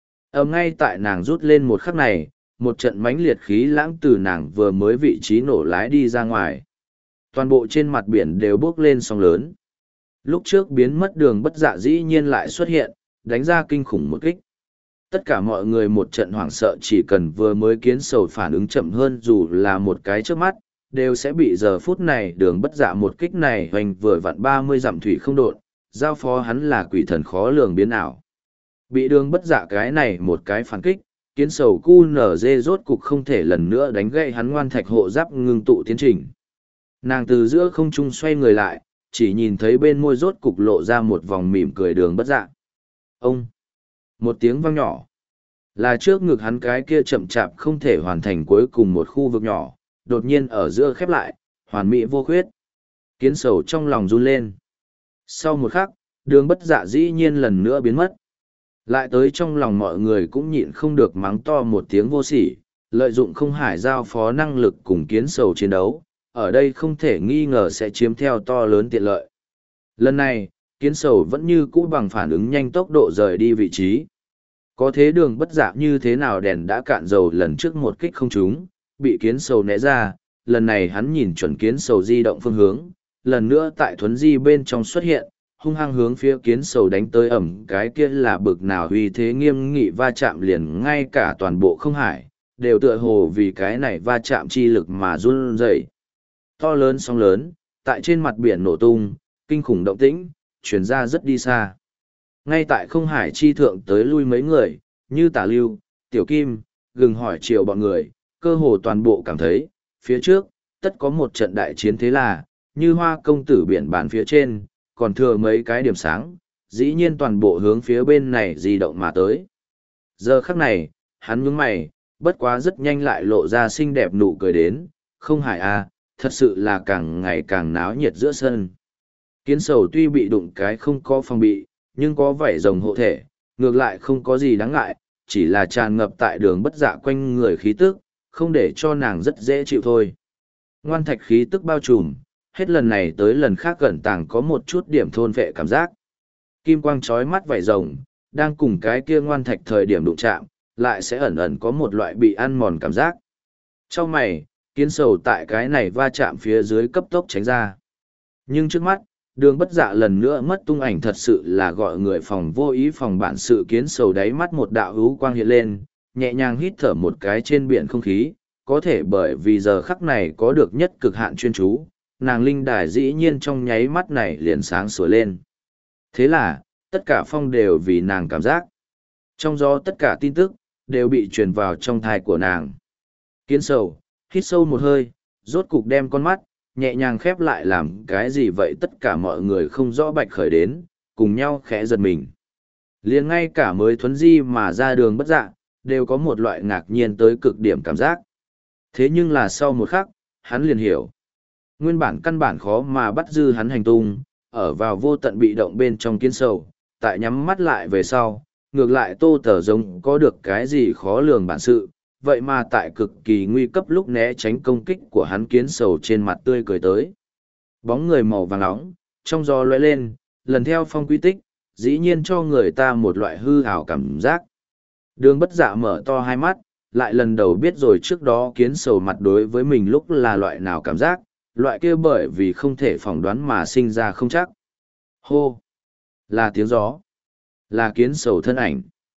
Ở ngay tại nàng rút lên một khắc này, một trận mãnh liệt khí lãng từ nàng vừa mới vị trí nổ lái đi ra ngoài. Toàn bộ trên mặt biển đều bốc lên sóng lớn. Lúc trước biến mất Đường bất dạ dĩ nhiên lại xuất hiện, đánh ra kinh khủng một kích. Tất cả mọi người một trận hoảng sợ, chỉ cần vừa mới Kiến Sầu phản ứng chậm hơn dù là một cái trước mắt, đều sẽ bị giờ phút này Đường bất dạ một kích này hoành vừa vặn ba mươi dặm thủy không độn, giao phó hắn là quỷ thần khó lường biến ảo. Bị Đường bất dạ cái này một cái phản kích, Kiến Sầu cu nở dê rốt cục không thể lần nữa đánh gậy hắn ngoan thạch hộ giáp ngưng tụ tiến trình. Nàng từ giữa không trung xoay người lại, chỉ nhìn thấy bên môi rốt cục lộ ra một vòng mỉm cười Đường bất dạ. Ông! Một tiếng vang nhỏ. Là trước ngực hắn cái kia chậm chạp không thể hoàn thành cuối cùng một khu vực nhỏ, đột nhiên ở giữa khép lại, hoàn mỹ vô khuyết. Kiến Sầu trong lòng run lên. Sau một khắc, Đường bất dạ dĩ nhiên lần nữa biến mất. Lại tới trong lòng mọi người cũng nhịn không được mắng to một tiếng vô sỉ, lợi dụng không hải giao phó năng lực cùng Kiến Sầu chiến đấu, ở đây không thể nghi ngờ sẽ chiếm theo to lớn tiện lợi. Lần này, Kiến Sầu vẫn như cũ bằng phản ứng nhanh tốc độ rời đi vị trí. Có thế Đường bất dạ như thế nào đèn đã cạn dầu, lần trước một kích không trúng, bị Kiến Sầu né ra, lần này hắn nhìn chuẩn Kiến Sầu di động phương hướng, lần nữa tại thuấn di bên trong xuất hiện, hung hăng hướng phía Kiến Sầu đánh tới. Ẩm, cái kia là bực nào uy thế nghiêm nghị va chạm, liền ngay cả toàn bộ không hải, đều tựa hồ vì cái này va chạm chi lực mà run rẩy. To lớn sóng lớn, tại trên mặt biển nổ tung, kinh khủng động tĩnh, chuyển ra rất đi xa. Ngay tại không hải chi thượng tới lui mấy người, như Tả Lưu, Tiểu Kim, Gừng Hỏi Triều bọn người, cơ hồ toàn bộ cảm thấy, phía trước, tất có một trận đại chiến. Thế là, như Hoa công tử biển bàn phía trên, còn thừa mấy cái điểm sáng, dĩ nhiên toàn bộ hướng phía bên này di động mà tới. Giờ khắc này, hắn nhướng mày, bất quá rất nhanh lại lộ ra xinh đẹp nụ cười đến, không hải à, thật sự là càng ngày càng náo nhiệt giữa sân. Kiến sầu tuy bị đụng cái không có phòng bị, nhưng có vảy rồng hộ thể, ngược lại không có gì đáng ngại, chỉ là tràn ngập tại đường bất dạ quanh người khí tức, không để cho nàng rất dễ chịu thôi. Ngoan thạch khí tức bao trùm, hết lần này tới lần khác gần tàng có một chút điểm thôn vệ cảm giác. Kim quang chói mắt vảy rồng, đang cùng cái kia ngoan thạch thời điểm đụng chạm, lại sẽ ẩn ẩn có một loại bị ăn mòn cảm giác. Trong mày, kiến sầu tại cái này va chạm phía dưới cấp tốc tránh ra. Nhưng trước mắt, đường bất dạ lần nữa mất tung ảnh, thật sự là gọi người phòng vô ý phòng bản sự. Kiến sầu đáy mắt một đạo hữu quang hiện lên, nhẹ nhàng hít thở một cái trên biển không khí, có thể bởi vì giờ khắc này có được nhất cực hạn chuyên chú, nàng linh đài dĩ nhiên trong nháy mắt này liền sáng sủa lên. Thế là, tất cả phong đều vì nàng cảm giác. Trong gió tất cả tin tức, đều bị truyền vào trong thai của nàng. Kiến sầu, hít sâu một hơi, rốt cục đem con mắt, nhẹ nhàng khép lại. Làm cái gì vậy? Tất cả mọi người không rõ bạch khởi đến, cùng nhau khẽ giật mình. Liền ngay cả mới thuấn di mà ra đường bất dạ, đều có một loại ngạc nhiên tới cực điểm cảm giác. Thế nhưng là sau một khắc, hắn liền hiểu. Nguyên bản căn bản khó mà bắt dư hắn hành tung, ở vào vô tận bị động bên trong kiến sầu, tại nhắm mắt lại về sau, ngược lại tô tờ giống có được cái gì khó lường bản sự, vậy mà tại cực kỳ nguy cấp lúc né tránh công kích của hắn. Kiến sầu trên mặt tươi cười tới. Bóng người màu vàng nóng, trong gió lóe lên, lần theo phong quy tích, dĩ nhiên cho người ta một loại hư ảo cảm giác. Đường bất dạ mở to hai mắt, lại lần đầu biết rồi trước đó kiến sầu mặt đối với mình lúc là loại nào cảm giác, loại kia bởi vì không thể phỏng đoán mà sinh ra không chắc. Hô! Là tiếng gió. Là kiến sầu thân ảnh.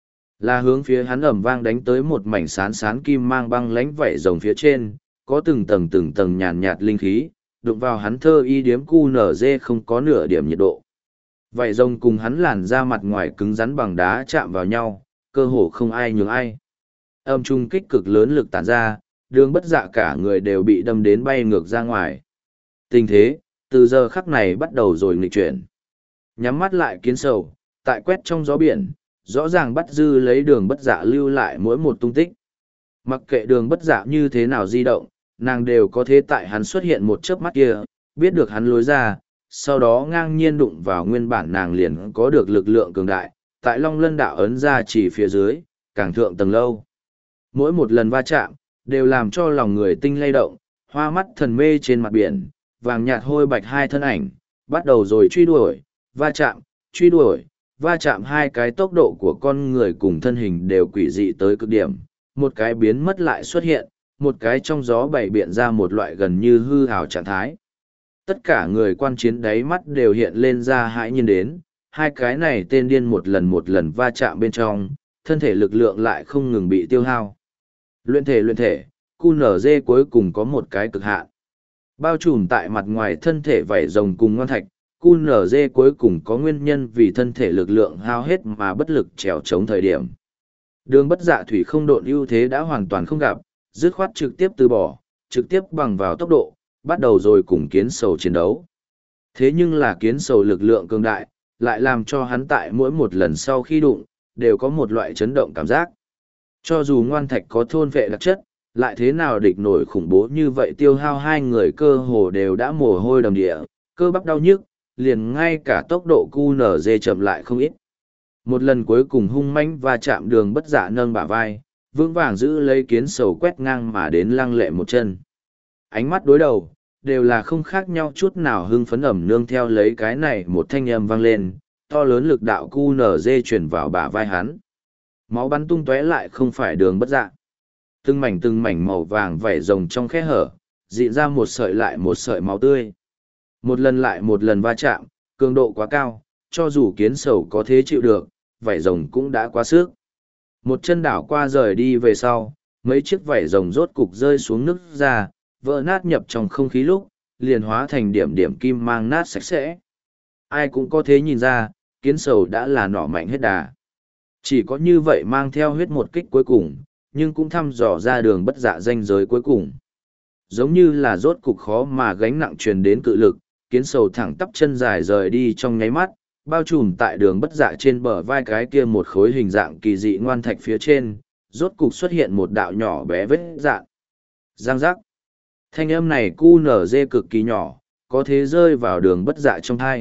Là hướng phía hắn ầm vang đánh tới một mảnh sán sán kim mang băng lánh vảy rồng phía trên, có từng tầng từng tầng nhàn nhạt linh khí, đụng vào hắn thơ y điếm cu nở dê không có nửa điểm nhiệt độ. Vảy rồng cùng hắn làn ra mặt ngoài cứng rắn bằng đá chạm vào nhau, cơ hồ không ai nhường ai. Âm trung kích cực lớn lực tản ra, đường bất dạ cả người đều bị đâm đến bay ngược ra ngoài. Tình thế, từ giờ khắc này bắt đầu rồi nghịch chuyển. Nhắm mắt lại kiến sầu, tại quét trong gió biển, rõ ràng bắt dư lấy đường bất dạ lưu lại mỗi một tung tích. Mặc kệ đường bất dạ như thế nào di động, nàng đều có thế tại hắn xuất hiện một chớp mắt kia, biết được hắn lối ra, sau đó ngang nhiên đụng vào nguyên bản nàng liền có được lực lượng cường đại, tại long lân đạo ấn ra chỉ phía dưới, càng thượng tầng lâu. Mỗi một lần va chạm, đều làm cho lòng người tinh lay động, hoa mắt thần mê trên mặt biển, vàng nhạt hôi bạch hai thân ảnh, bắt đầu rồi truy đuổi, va chạm, truy đuổi, va chạm. Hai cái tốc độ của con người cùng thân hình đều quỷ dị tới cực điểm, một cái biến mất lại xuất hiện, một cái trong gió bày biện ra một loại gần như hư hào trạng thái. Tất cả người quan chiến đáy mắt đều hiện lên ra hãi nhiên đến, hai cái này tên điên một lần một lần va chạm bên trong, thân thể lực lượng lại không ngừng bị tiêu hao. Luyện thể luyện thể, cu nở dê cuối cùng có một cái cực hạn. Bao trùm tại mặt ngoài thân thể vảy rồng cùng ngoan thạch, cu nở dê cuối cùng có nguyên nhân vì thân thể lực lượng hao hết mà bất lực trèo chống thời điểm. Đường bất dạ thủy không độn ưu thế đã hoàn toàn không gặp, dứt khoát trực tiếp từ bỏ, trực tiếp bằng vào tốc độ, bắt đầu rồi cùng kiến sầu chiến đấu. Thế nhưng là kiến sầu lực lượng cường đại, lại làm cho hắn tại mỗi một lần sau khi đụng, đều có một loại chấn động cảm giác. Cho dù ngoan thạch có thôn vệ đặc chất, lại thế nào địch nổi khủng bố như vậy. Tiêu hao hai người cơ hồ đều đã mồ hôi đầm địa, cơ bắp đau nhức, liền ngay cả tốc độ cu nở dê chậm lại không ít. Một lần cuối cùng hung mãnh va chạm, đường bất dạ nâng bả vai, vững vàng giữ lấy kiến sầu quét ngang mà đến lăng lệ một chân. Ánh mắt đối đầu, đều là không khác nhau chút nào, hưng phấn ẩm nương theo lấy cái này một thanh âm vang lên, to lớn lực đạo cu nở dê chuyển vào bả vai hắn. Máu bắn tung tóe lại không phải đường bất dạ. Từng mảnh từng mảnh màu vàng vảy rồng trong khe hở, dịn ra một sợi lại một sợi máu tươi. Một lần lại một lần va chạm, cường độ quá cao, cho dù kiến sầu có thế chịu được, vảy rồng cũng đã quá sức. Một chân đảo qua rời đi về sau, mấy chiếc vảy rồng rốt cục rơi xuống nước ra, vỡ nát nhập trong không khí lúc, liền hóa thành điểm điểm kim mang nát sạch sẽ. Ai cũng có thế nhìn ra, kiến sầu đã là nỏ mạnh hết đà. Chỉ có như vậy mang theo huyết một kích cuối cùng, nhưng cũng thăm dò ra đường bất dạ ranh giới cuối cùng. Giống như là rốt cục khó mà gánh nặng truyền đến cự lực, kiến sầu thẳng tắp chân dài rời đi trong nháy mắt, bao trùm tại đường bất dạ trên bờ vai cái kia một khối hình dạng kỳ dị ngoan thạch phía trên, rốt cục xuất hiện một đạo nhỏ bé vết dạn. Giang giác. Thanh âm này cu nở dê cực kỳ nhỏ, có thế rơi vào đường bất dạ trong thai,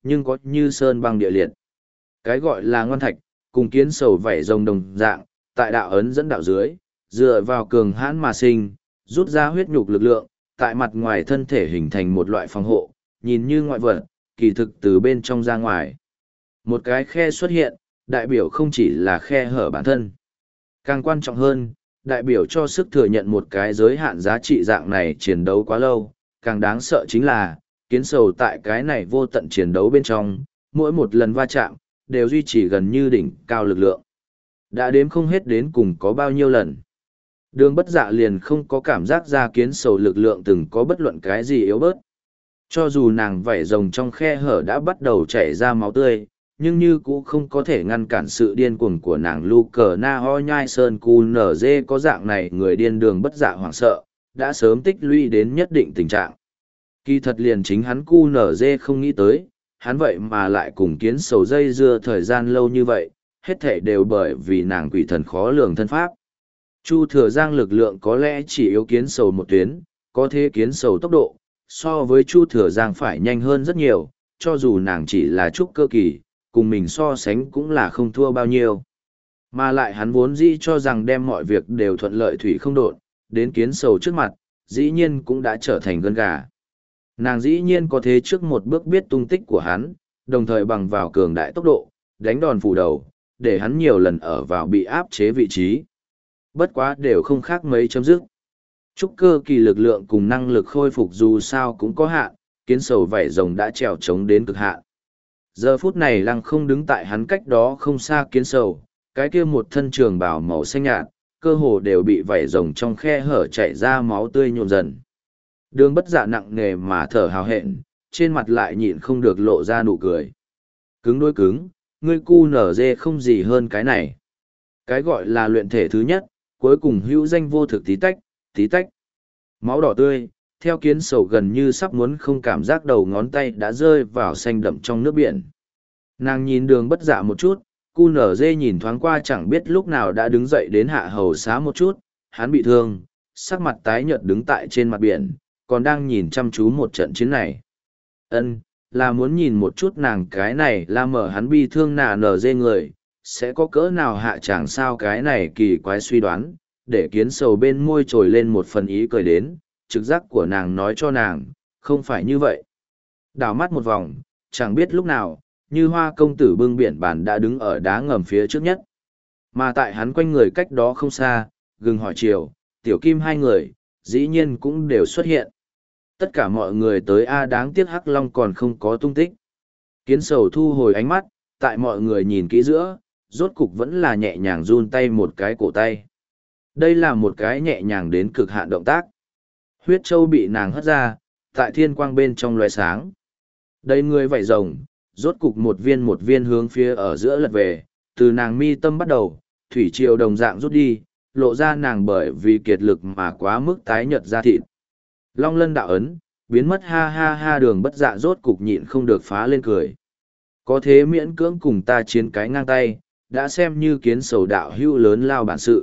nhưng có như sơn băng địa liệt. Cái gọi là ngoan thạch, cùng kiến sầu vảy rồng đồng dạng, tại đạo ấn dẫn đạo dưới, dựa vào cường hãn mà sinh, rút ra huyết nhục lực lượng, tại mặt ngoài thân thể hình thành một loại phòng hộ, nhìn như ngoại vật, kỳ thực từ bên trong ra ngoài. Một cái khe xuất hiện, đại biểu không chỉ là khe hở bản thân. Càng quan trọng hơn, đại biểu cho sức thừa nhận một cái giới hạn giá trị dạng này chiến đấu quá lâu, càng đáng sợ chính là, kiến sầu tại cái này vô tận chiến đấu bên trong, mỗi một lần va chạm, đều duy trì gần như đỉnh cao lực lượng. Đã đếm không hết đến cùng có bao nhiêu lần. Đường bất dạ liền không có cảm giác ra kiến sầu lực lượng từng có bất luận cái gì yếu bớt. Cho dù nàng vảy rồng trong khe hở đã bắt đầu chảy ra máu tươi, nhưng như cũng không có thể ngăn cản sự điên cuồng của nàng lu cờ na ho nhai sơn cu nở dê có dạng này người điên đường bất dạ hoảng sợ, đã sớm tích lũy đến nhất định tình trạng. Kỳ thật liền chính hắn cu nở dê không nghĩ tới, hắn vậy mà lại cùng kiến sầu dây dưa thời gian lâu như vậy, hết thể đều bởi vì nàng quỷ thần khó lường thân pháp. Chu thừa giang lực lượng có lẽ chỉ yếu kiến sầu một tuyến, có thế kiến sầu tốc độ, so với chu thừa giang phải nhanh hơn rất nhiều, cho dù nàng chỉ là trúc cơ kỳ, cùng mình so sánh cũng là không thua bao nhiêu. Mà lại hắn vốn dĩ cho rằng đem mọi việc đều thuận lợi thủy không độn, đến kiến sầu trước mặt, dĩ nhiên cũng đã trở thành gân gà. Nàng dĩ nhiên có thế trước một bước biết tung tích của hắn, đồng thời bằng vào cường đại tốc độ, đánh đòn phủ đầu, để hắn nhiều lần ở vào bị áp chế vị trí. Bất quá đều không khác mấy chấm dứt. Trúc cơ kỳ lực lượng cùng năng lực khôi phục dù sao cũng có hạn, kiến sầu vảy rồng đã trèo trống đến cực hạn. Giờ phút này lăng không đứng tại hắn cách đó không xa kiến sầu, cái kia một thân trường bào màu xanh nhạt, cơ hồ đều bị vảy rồng trong khe hở chảy ra máu tươi nhộn dần. Đường bất dạ nặng nề mà thở hào hẹn, trên mặt lại nhịn không được lộ ra nụ cười. Cứng đôi cứng, ngươi cu nở dê không gì hơn cái này. Cái gọi là luyện thể thứ nhất, cuối cùng hữu danh vô thực tí tách, tí tách. Máu đỏ tươi, theo kiến sầu gần như sắp muốn không cảm giác đầu ngón tay đã rơi vào xanh đậm trong nước biển. Nàng nhìn đường bất dạ một chút, cu nở dê nhìn thoáng qua chẳng biết lúc nào đã đứng dậy đến hạ hầu xá một chút, hắn bị thương, sắc mặt tái nhợt đứng tại trên mặt biển, còn đang nhìn chăm chú một trận chiến này. Ân, là muốn nhìn một chút nàng cái này là mở hắn bi thương nà nở dê người, sẽ có cỡ nào hạ chẳng sao cái này kỳ quái suy đoán, để kiến sầu bên môi trồi lên một phần ý cười đến, trực giác của nàng nói cho nàng, không phải như vậy. Đảo mắt một vòng, chẳng biết lúc nào, như hoa công tử bưng biển bàn đã đứng ở đá ngầm phía trước nhất. Mà tại hắn quanh người cách đó không xa, gừng hỏi chiều, tiểu kim hai người, dĩ nhiên cũng đều xuất hiện. Tất cả mọi người tới A đáng tiếc Hắc Long còn không có tung tích. Kiến sầu thu hồi ánh mắt, tại mọi người nhìn kỹ giữa, rốt cục vẫn là nhẹ nhàng run tay một cái cổ tay. Đây là một cái nhẹ nhàng đến cực hạn động tác. Huyết châu bị nàng hất ra, tại thiên quang bên trong loé sáng. Đây người vảy rồng, rốt cục một viên một viên hướng phía ở giữa lật về, từ nàng mi tâm bắt đầu, thủy triều đồng dạng rút đi, lộ ra nàng bởi vì kiệt lực mà quá mức tái nhợt da thịt. Long lân đạo ấn, biến mất ha ha ha đường bất dạ rốt cục nhịn không được phá lên cười. Có thế miễn cưỡng cùng ta chiến cái ngang tay, đã xem như kiến sầu đạo hưu lớn lao bản sự.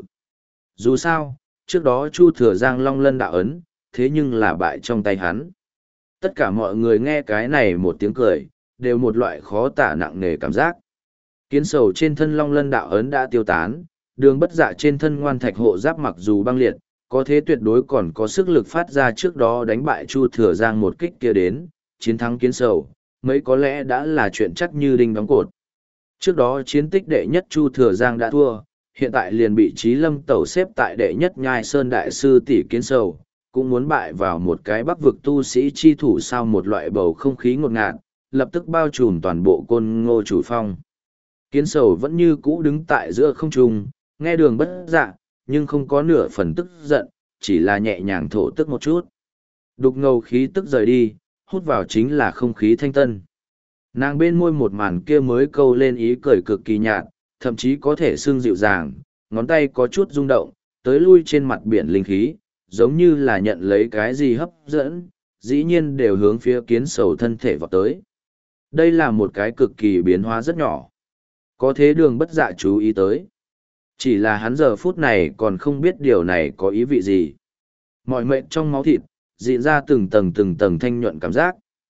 Dù sao, trước đó Chu Thừa Giang long lân đạo ấn, thế nhưng là bại trong tay hắn. Tất cả mọi người nghe cái này một tiếng cười, đều một loại khó tả nặng nề cảm giác. Kiến sầu trên thân long lân đạo ấn đã tiêu tán, đường bất dạ trên thân ngoan thạch hộ giáp mặc dù băng liệt, có thế tuyệt đối còn có sức lực phát ra trước đó đánh bại Chu Thừa Giang một kích kia đến, chiến thắng kiến sầu, mấy có lẽ đã là chuyện chắc như đinh đóng cột. Trước đó chiến tích đệ nhất Chu Thừa Giang đã thua, hiện tại liền bị Chí Lâm Tẩu xếp tại đệ nhất Nhai Sơn Đại Sư tỷ kiến sầu, cũng muốn bại vào một cái bắc vực tu sĩ chi thủ sau một loại bầu không khí ngột ngạt, lập tức bao trùm toàn bộ côn ngô chủ phong. Kiến sầu vẫn như cũ đứng tại giữa không trung, nghe đường bất dạ, nhưng không có nửa phần tức giận, chỉ là nhẹ nhàng thổ tức một chút. Đục ngầu khí tức rời đi, hút vào chính là không khí thanh tân. Nàng bên môi một màn kia mới câu lên ý cười cực kỳ nhạt, thậm chí có thể xương dịu dàng, ngón tay có chút rung động, tới lui trên mặt biển linh khí, giống như là nhận lấy cái gì hấp dẫn, dĩ nhiên đều hướng phía kiến sầu thân thể vọt tới. Đây là một cái cực kỳ biến hóa rất nhỏ. Có thế đường bất dạ chú ý tới. Chỉ là hắn giờ phút này còn không biết điều này có ý vị gì. Mọi mệnh trong máu thịt, dịn ra từng tầng từng tầng thanh nhuận cảm giác,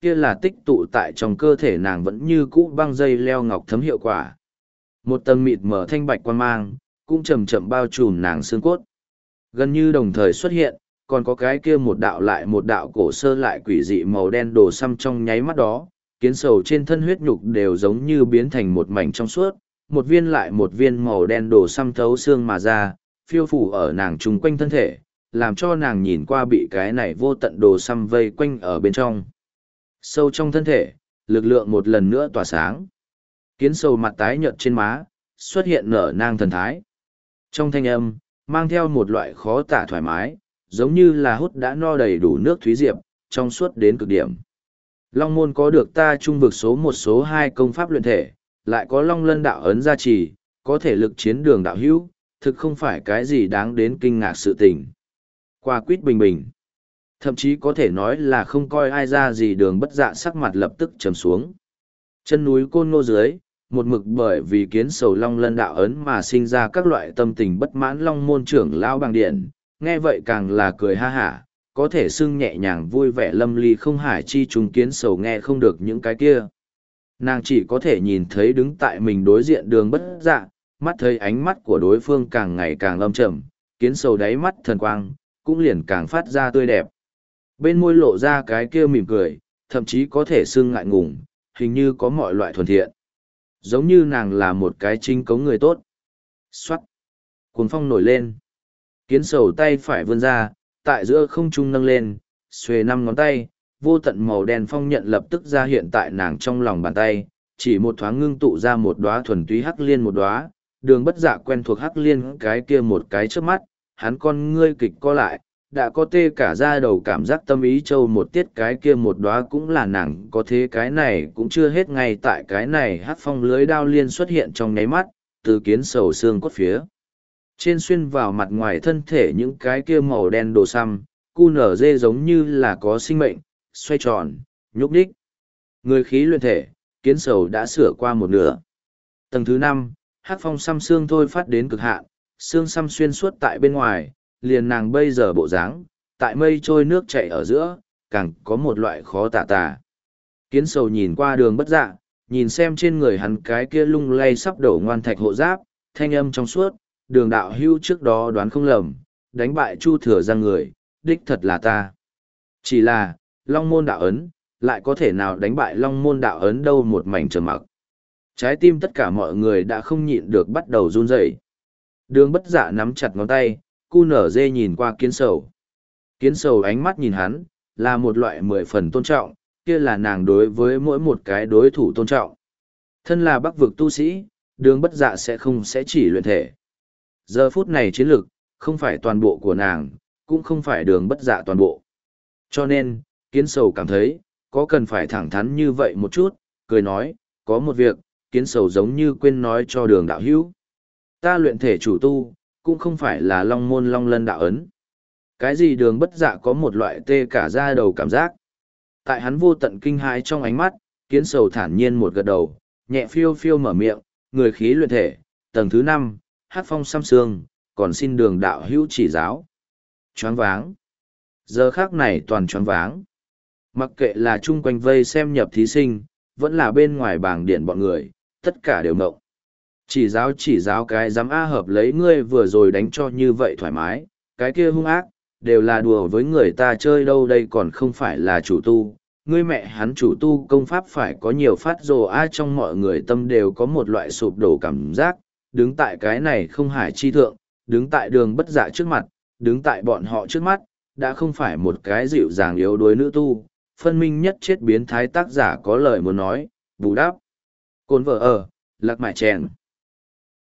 kia là tích tụ tại trong cơ thể nàng vẫn như cũ băng dây leo ngọc thấm hiệu quả. Một tầng mịt mở thanh bạch quan mang, cũng chậm chậm bao trùm nàng xương cốt. Gần như đồng thời xuất hiện, còn có cái kia một đạo lại một đạo cổ sơ lại quỷ dị màu đen đồ xăm trong nháy mắt đó, kiến sầu trên thân huyết nhục đều giống như biến thành một mảnh trong suốt, một viên lại một viên màu đen đồ xăm thấu xương mà ra, phiêu phủ ở nàng chung quanh thân thể, làm cho nàng nhìn qua bị cái này vô tận đồ xăm vây quanh ở bên trong. Sâu trong thân thể, lực lượng một lần nữa tỏa sáng. Kiến sầu mặt tái nhợt trên má, xuất hiện nở nang thần thái. Trong thanh âm, mang theo một loại khó tả thoải mái, giống như là hút đã no đầy đủ nước thúy diệp, trong suốt đến cực điểm. Long môn có được ta trung vực số một số hai công pháp luyện thể, lại có long lân đạo ấn gia trì, có thể lực chiến đường đạo hữu, thực không phải cái gì đáng đến kinh ngạc sự tình. Qua quýt bình bình. Thậm chí có thể nói là không coi ai ra gì đường bất dạ sắc mặt lập tức trầm xuống. Chân núi côn ngô dưới, một mực bởi vì kiến sầu long lân đạo ấn mà sinh ra các loại tâm tình bất mãn long môn trưởng lão bằng điện, nghe vậy càng là cười ha hả, có thể xưng nhẹ nhàng vui vẻ lâm ly không hải chi trùng kiến sầu nghe không được những cái kia. Nàng chỉ có thể nhìn thấy đứng tại mình đối diện đường bất dạ, mắt thấy ánh mắt của đối phương càng ngày càng âm trầm, kiến sầu đáy mắt thần quang, cũng liền càng phát ra tươi đẹp. Bên môi lộ ra cái kia mỉm cười, thậm chí có thể xưng ngại ngùng, hình như có mọi loại thuần thiện. Giống như nàng là một cái chính cống người tốt. Xoát. Cuồng phong nổi lên. Kiến sầu tay phải vươn ra, tại giữa không trung nâng lên, xuề năm ngón tay, vô tận màu đen phong nhận lập tức ra hiện tại nàng trong lòng bàn tay, chỉ một thoáng ngưng tụ ra một đóa thuần túy hắc liên một đóa, đường bất dạ quen thuộc hắc liên cái kia một cái trước mắt, hắn con ngươi kịch co lại, đã có tê cả da đầu cảm giác tâm ý châu một tiết cái kia một đóa cũng là nàng có thế cái này cũng chưa hết ngay tại cái này hắc phong lưới đao liên xuất hiện trong nháy mắt, từ kiến sầu xương cốt phía. Trên xuyên vào mặt ngoài thân thể những cái kia màu đen đồ xăm, cu nở dê giống như là có sinh mệnh, xoay tròn, nhúc đích. Người khí luyện thể, kiến sầu đã sửa qua một nửa. Tầng thứ năm, hắc phong xăm xương thôi phát đến cực hạn, xương xăm xuyên suốt tại bên ngoài, liền nàng bây giờ bộ dáng, tại mây trôi nước chảy ở giữa, càng có một loại khó tả tả. Kiến sầu nhìn qua đường bất dạ, nhìn xem trên người hắn cái kia lung lay sắp đổ ngoan thạch hộ giáp, thanh âm trong suốt, đường đạo hưu trước đó đoán không lầm, đánh bại chu thừa ra người, đích thật là ta. Chỉ là, long môn đạo ấn, lại có thể nào đánh bại long môn đạo ấn đâu một mảnh trầm mặc. Trái tim tất cả mọi người đã không nhịn được bắt đầu run rẩy. Đường bất dạ nắm chặt ngón tay, cu nở dê nhìn qua kiến sầu. Kiến sầu ánh mắt nhìn hắn, là một loại mười phần tôn trọng, kia là nàng đối với mỗi một cái đối thủ tôn trọng. Thân là bắc vực tu sĩ, đường bất dạ sẽ không sẽ chỉ luyện thể. Giờ phút này chiến lực, không phải toàn bộ của nàng, cũng không phải đường bất dạ toàn bộ. Cho nên, kiến sầu cảm thấy, có cần phải thẳng thắn như vậy một chút, cười nói, có một việc, kiến sầu giống như quên nói cho đường đạo hữu. Ta luyện thể chủ tu, cũng không phải là long môn long lân đạo ấn. Cái gì đường bất dạ có một loại tê cả da đầu cảm giác. Tại hắn vô tận kinh hãi trong ánh mắt, kiến sầu thản nhiên một gật đầu, nhẹ phiêu phiêu mở miệng, người khí luyện thể, tầng thứ năm, hát phong xăm xương, còn xin đường đạo hữu chỉ giáo. Choáng váng. Giờ khác này toàn choáng váng. Mặc kệ là chung quanh vây xem nhập thí sinh, vẫn là bên ngoài bảng điện bọn người, tất cả đều mộng. Chỉ giáo chỉ giáo cái dám A hợp lấy ngươi vừa rồi đánh cho như vậy thoải mái, cái kia hung ác, đều là đùa với người ta chơi đâu đây còn không phải là chủ tu. Ngươi mẹ hắn chủ tu công pháp phải có nhiều phát rồ ai trong mọi người tâm đều có một loại sụp đổ cảm giác, đứng tại cái này không hải chi thượng, đứng tại đường bất dạ trước mặt, đứng tại bọn họ trước mắt, đã không phải một cái dịu dàng yếu đuối nữ tu, phân minh nhất chết biến thái tác giả có lời muốn nói, bù đắp. Cồn vợ ở, lạc mại chèn.